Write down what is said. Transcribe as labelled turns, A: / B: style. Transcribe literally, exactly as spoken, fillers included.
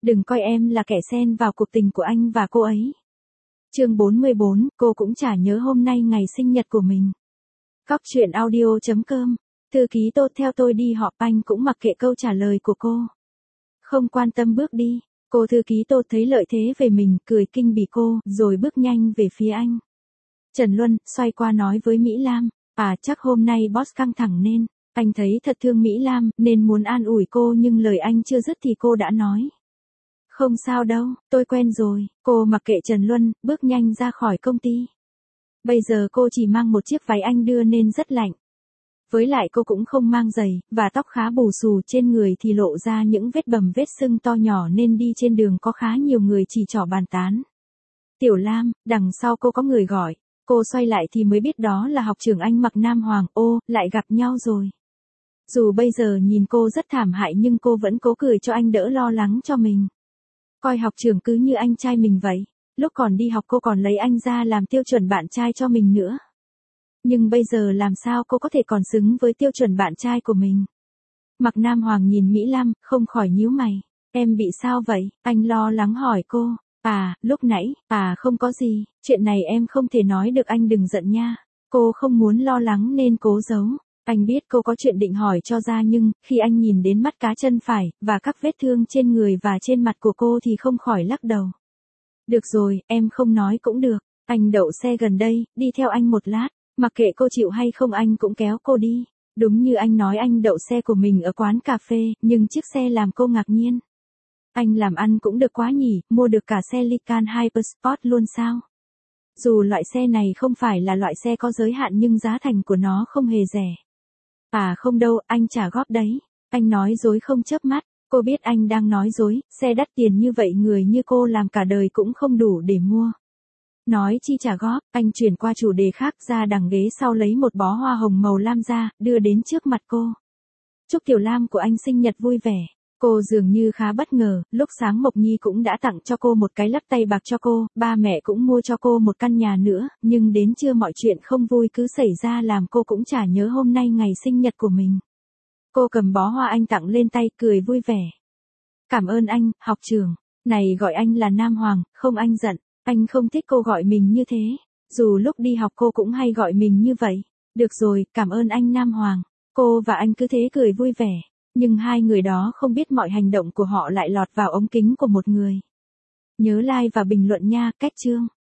A: Đừng coi em là kẻ xen vào cuộc tình của anh và cô ấy. Chương bốn mươi bốn, cô cũng chả nhớ hôm nay ngày sinh nhật của mình. Góc truyện audio chấm com. Thư ký Tô theo tôi đi họp, anh cũng mặc kệ câu trả lời của cô. Không quan tâm bước đi, cô thư ký Tô thấy lợi thế về mình, cười kinh bỉ cô, rồi bước nhanh về phía anh. Trần Luân, xoay qua nói với Mỹ Lam, à chắc hôm nay boss căng thẳng nên, anh thấy thật thương Mỹ Lam, nên muốn an ủi cô nhưng lời anh chưa dứt thì cô đã nói. Không sao đâu, tôi quen rồi, cô mặc kệ Trần Luân, bước nhanh ra khỏi công ty. Bây giờ cô chỉ mang một chiếc váy anh đưa nên rất lạnh. Với lại cô cũng không mang giày, và tóc khá bù xù, trên người thì lộ ra những vết bầm vết sưng to nhỏ nên đi trên đường có khá nhiều người chỉ trỏ bàn tán. Tiểu Lam, đằng sau cô có người gọi, cô xoay lại thì mới biết đó là học trưởng anh Mạc Nam Hoàng, ô, lại gặp nhau rồi. Dù bây giờ nhìn cô rất thảm hại nhưng cô vẫn cố cười cho anh đỡ lo lắng cho mình. Coi học trưởng cứ như anh trai mình vậy, lúc còn đi học cô còn lấy anh ra làm tiêu chuẩn bạn trai cho mình nữa. Nhưng bây giờ làm sao cô có thể còn xứng với tiêu chuẩn bạn trai của mình? Mạc Nam Hoàng nhìn Mỹ Lam, không khỏi nhíu mày. Em bị sao vậy? Anh lo lắng hỏi cô. À, lúc nãy, à không có gì, chuyện này em không thể nói được, anh đừng giận nha. Cô không muốn lo lắng nên cố giấu. Anh biết cô có chuyện định hỏi cho ra nhưng, khi anh nhìn đến mắt cá chân phải, và các vết thương trên người và trên mặt của cô thì không khỏi lắc đầu. Được rồi, em không nói cũng được. Anh đậu xe gần đây, đi theo anh một lát. Mặc kệ cô chịu hay không anh cũng kéo cô đi. Đúng như anh nói, anh đậu xe của mình ở quán cà phê, nhưng chiếc xe làm cô ngạc nhiên. Anh làm ăn cũng được quá nhỉ, mua được cả xe Lycan Hypersport luôn sao? Dù loại xe này không phải là loại xe có giới hạn nhưng giá thành của nó không hề rẻ. À không đâu, anh trả góp đấy. Anh nói dối không chớp mắt, cô biết anh đang nói dối, xe đắt tiền như vậy người như cô làm cả đời cũng không đủ để mua. Nói chi trả góp, anh chuyển qua chủ đề khác, ra đằng ghế sau lấy một bó hoa hồng màu lam ra, đưa đến trước mặt cô. Chúc Tiểu Lam của anh sinh nhật vui vẻ. Cô dường như khá bất ngờ, lúc sáng Mộc Nhi cũng đã tặng cho cô một cái lắc tay bạc cho cô, ba mẹ cũng mua cho cô một căn nhà nữa, nhưng đến trưa mọi chuyện không vui cứ xảy ra làm cô cũng chả nhớ hôm nay ngày sinh nhật của mình. Cô cầm bó hoa anh tặng lên tay, cười vui vẻ. Cảm ơn anh, học trưởng. Này gọi anh là Nam Hoàng, không anh giận. Anh không thích cô gọi mình như thế. Dù lúc đi học cô cũng hay gọi mình như vậy. Được rồi, cảm ơn anh Nam Hoàng. Cô và anh cứ thế cười vui vẻ. Nhưng hai người đó không biết mọi hành động của họ lại lọt vào ống kính của một người. Nhớ like và bình luận nha, cách chương.